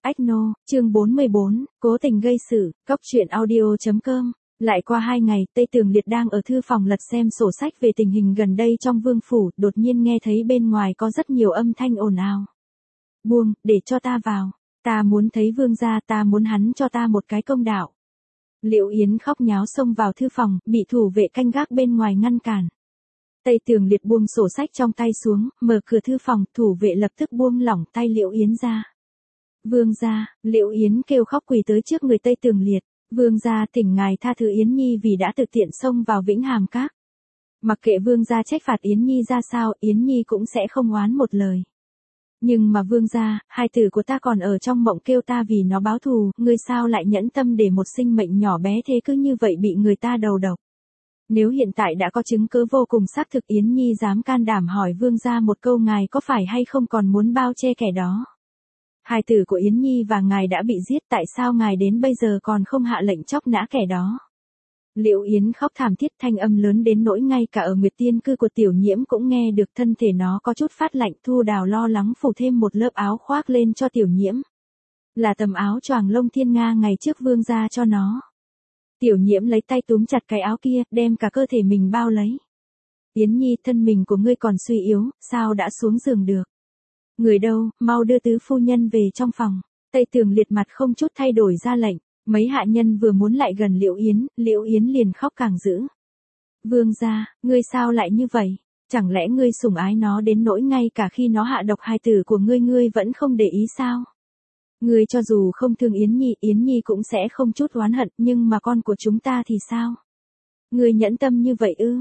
Ách nô, chương 44, cố tình gây sự, cóc truyện audio.com. Lại qua 2 ngày, Tây Tường Liệt đang ở thư phòng lật xem sổ sách về tình hình gần đây trong vương phủ, đột nhiên nghe thấy bên ngoài có rất nhiều âm thanh ồn ào. Buông, để cho ta vào. Ta muốn thấy vương gia, ta muốn hắn cho ta một cái công đạo. Liễu Yến khóc nháo xông vào thư phòng, bị thủ vệ canh gác bên ngoài ngăn cản. Tây Tường Liệt buông sổ sách trong tay xuống, mở cửa thư phòng, thủ vệ lập tức buông lỏng tay Liễu Yến ra. Vương gia, Liễu Yến kêu khóc quỳ tới trước người Tây Tường Liệt. Vương gia thỉnh ngài tha thứ Yến Nhi vì đã tự tiện xông vào Vĩnh Hàm Các. Mặc kệ vương gia trách phạt Yến Nhi ra sao, Yến Nhi cũng sẽ không oán một lời. Nhưng mà vương gia, hai tử của ta còn ở trong mộng kêu ta vì nó báo thù, ngươi sao lại nhẫn tâm để một sinh mệnh nhỏ bé thế cứ như vậy bị người ta đầu độc. Nếu hiện tại đã có chứng cứ vô cùng xác thực, Yến Nhi dám can đảm hỏi vương gia một câu, ngài có phải hay không còn muốn bao che kẻ đó. Hai tử của Yến Nhi và ngài đã bị giết, tại sao ngài đến bây giờ còn không hạ lệnh chóc nã kẻ đó. Liễu Yến khóc thảm thiết, thanh âm lớn đến nỗi ngay cả ở Nguyệt Tiên cư của Tiểu Nhiễm cũng nghe được, thân thể nó có chút phát lạnh. Thu Đào lo lắng phủ thêm một lớp áo khoác lên cho Tiểu Nhiễm. Là tấm áo choàng lông thiên nga ngày trước vương gia cho nó. Tiểu Nhiễm lấy tay túm chặt cái áo kia, đem cả cơ thể mình bao lấy. Yến Nhi, thân mình của ngươi còn suy yếu, sao đã xuống giường được. Người đâu, mau đưa tứ phu nhân về trong phòng. Tây Tường Liệt mặt không chút thay đổi ra lệnh. Mấy hạ nhân vừa muốn lại gần Liễu Yến liền khóc càng dữ. Vương gia, ngươi sao lại như vậy? Chẳng lẽ ngươi sủng ái nó đến nỗi ngay cả khi nó hạ độc hài tử của ngươi vẫn không để ý sao? Ngươi cho dù không thương Yến Nhi cũng sẽ không chút oán hận, nhưng mà con của chúng ta thì sao? Ngươi nhẫn tâm như vậy ư?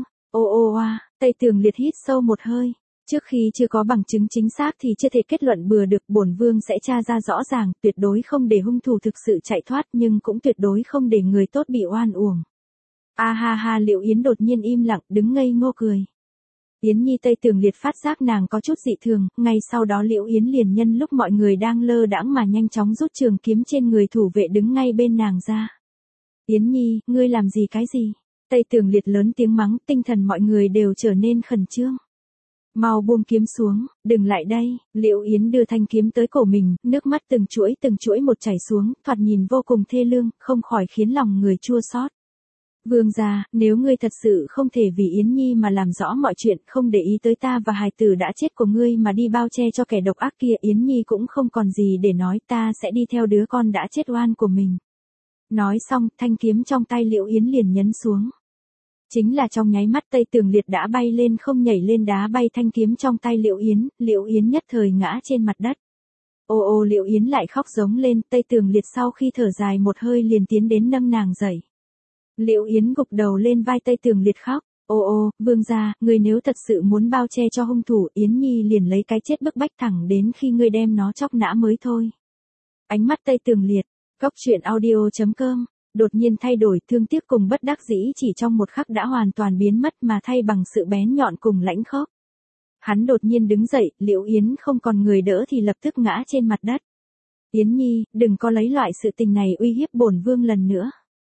Tây Tường Liệt hít sâu một hơi. Trước khi chưa có bằng chứng chính xác thì chưa thể kết luận bừa được, bổn vương sẽ tra ra rõ ràng, tuyệt đối không để hung thủ thực sự chạy thoát, nhưng cũng tuyệt đối không để người tốt bị oan uổng. Liễu Yến đột nhiên im lặng, đứng ngây ngô cười. Yến Nhi, Tây Tường Liệt phát giác nàng có chút dị thường, ngay sau đó Liễu Yến liền nhân lúc mọi người đang lơ đãng mà nhanh chóng rút trường kiếm trên người thủ vệ đứng ngay bên nàng ra. Yến Nhi, ngươi làm gì cái gì? Tây Tường Liệt lớn tiếng mắng, tinh thần mọi người đều trở nên khẩn trương. Mau buông kiếm xuống, đừng lại đây. Liễu Yến đưa thanh kiếm tới cổ mình, nước mắt từng chuỗi một chảy xuống, thoạt nhìn vô cùng thê lương, không khỏi khiến lòng người chua xót. Vương gia, nếu ngươi thật sự không thể vì Yến Nhi mà làm rõ mọi chuyện, không để ý tới ta và hài tử đã chết của ngươi mà đi bao che cho kẻ độc ác kia, Yến Nhi cũng không còn gì để nói, ta sẽ đi theo đứa con đã chết oan của mình. Nói xong, thanh kiếm trong tay Liễu Yến liền nhấn xuống. Chính là trong nháy mắt, Tây Tường Liệt đã bay lên không nhảy lên đá bay thanh kiếm trong tay Liễu Yến nhất thời ngã trên mặt đất. Liễu Yến lại khóc giống lên, Tây Tường Liệt sau khi thở dài một hơi liền tiến đến nâng nàng dậy. Liễu Yến gục đầu lên vai Tây Tường Liệt khóc. Vương gia, ngươi nếu thật sự muốn bao che cho hung thủ, Yến Nhi liền lấy cái chết bức bách thẳng đến khi ngươi đem nó chóc nã mới thôi. Ánh mắt Tây Tường Liệt, cóc truyện audio.com. Đột nhiên thay đổi, thương tiếc cùng bất đắc dĩ chỉ trong một khắc đã hoàn toàn biến mất mà thay bằng sự bén nhọn cùng lãnh khốc. Hắn đột nhiên đứng dậy, Liễu Yến không còn người đỡ thì lập tức ngã trên mặt đất. Yến Nhi, đừng có lấy loại sự tình này uy hiếp bổn vương lần nữa.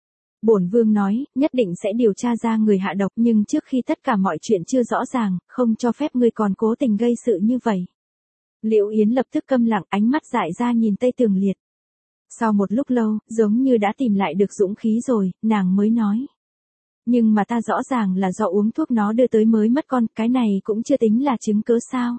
Bổn vương nói, nhất định sẽ điều tra ra người hạ độc, nhưng trước khi tất cả mọi chuyện chưa rõ ràng, không cho phép ngươi còn cố tình gây sự như vậy. Liễu Yến lập tức câm lặng, ánh mắt dại ra nhìn Tây Tường Liệt. Sau một lúc lâu, giống như đã tìm lại được dũng khí rồi, nàng mới nói. Nhưng mà ta rõ ràng là do uống thuốc nó đưa tới mới mất con, cái này cũng chưa tính là chứng cớ sao.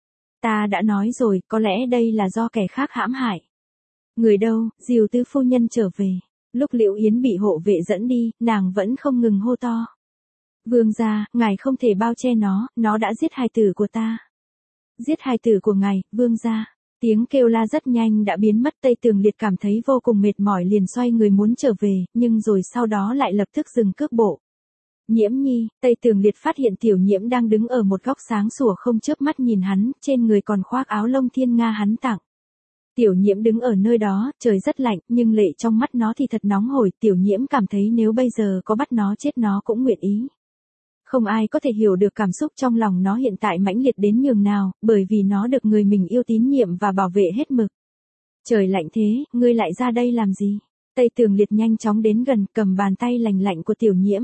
Ta đã nói rồi, có lẽ đây là do kẻ khác hãm hại. Người đâu, dìu tứ phu nhân trở về. Lúc Liễu Yến bị hộ vệ dẫn đi, nàng vẫn không ngừng hô to. Vương gia, ngài không thể bao che nó đã giết hài tử của ta. Giết hài tử của ngài, vương gia. Tiếng kêu la rất nhanh đã biến mất, Tây Tường Liệt cảm thấy vô cùng mệt mỏi liền xoay người muốn trở về, nhưng rồi sau đó lại lập tức dừng cước bộ. Nhiễm Nhi, Tây Tường Liệt phát hiện Tiểu Nhiễm đang đứng ở một góc sáng sủa không chớp mắt nhìn hắn, trên người còn khoác áo lông thiên nga hắn tặng. Tiểu Nhiễm đứng ở nơi đó, trời rất lạnh, nhưng lệ trong mắt nó thì thật nóng hổi, Tiểu Nhiễm cảm thấy nếu bây giờ có bắt nó chết nó cũng nguyện ý. Không ai có thể hiểu được cảm xúc trong lòng nó hiện tại mãnh liệt đến nhường nào, bởi vì nó được người mình yêu tín nhiệm và bảo vệ hết mực. Trời lạnh thế, ngươi lại ra đây làm gì? Tây Tường Liệt nhanh chóng đến gần, cầm bàn tay lành lạnh của Tiểu Nhiễm.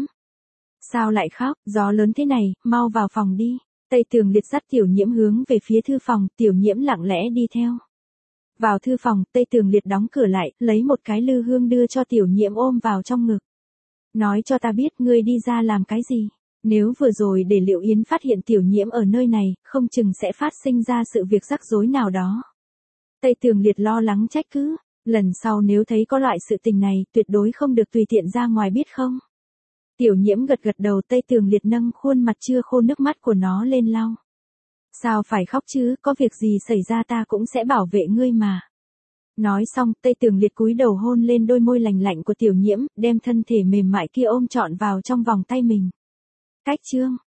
Sao lại khóc, gió lớn thế này, mau vào phòng đi. Tây Tường Liệt dắt Tiểu Nhiễm hướng về phía thư phòng, Tiểu Nhiễm lặng lẽ đi theo. Vào thư phòng, Tây Tường Liệt đóng cửa lại, lấy một cái lư hương đưa cho Tiểu Nhiễm ôm vào trong ngực. Nói cho ta biết ngươi đi ra làm cái gì. Nếu vừa rồi để Liệu Yến phát hiện Tiểu Nhiễm ở nơi này, không chừng sẽ phát sinh ra sự việc rắc rối nào đó. Tây Tường Liệt lo lắng trách cứ. Lần sau nếu thấy có loại sự tình này, tuyệt đối không được tùy tiện ra ngoài biết không. Tiểu Nhiễm gật gật đầu. Tây Tường Liệt nâng khuôn mặt chưa khô nước mắt của nó lên lau. Sao phải khóc chứ, có việc gì xảy ra ta cũng sẽ bảo vệ ngươi mà. Nói xong, Tây Tường Liệt cúi đầu hôn lên đôi môi lành lạnh của Tiểu Nhiễm, đem thân thể mềm mại kia ôm trọn vào trong vòng tay mình. Cách chương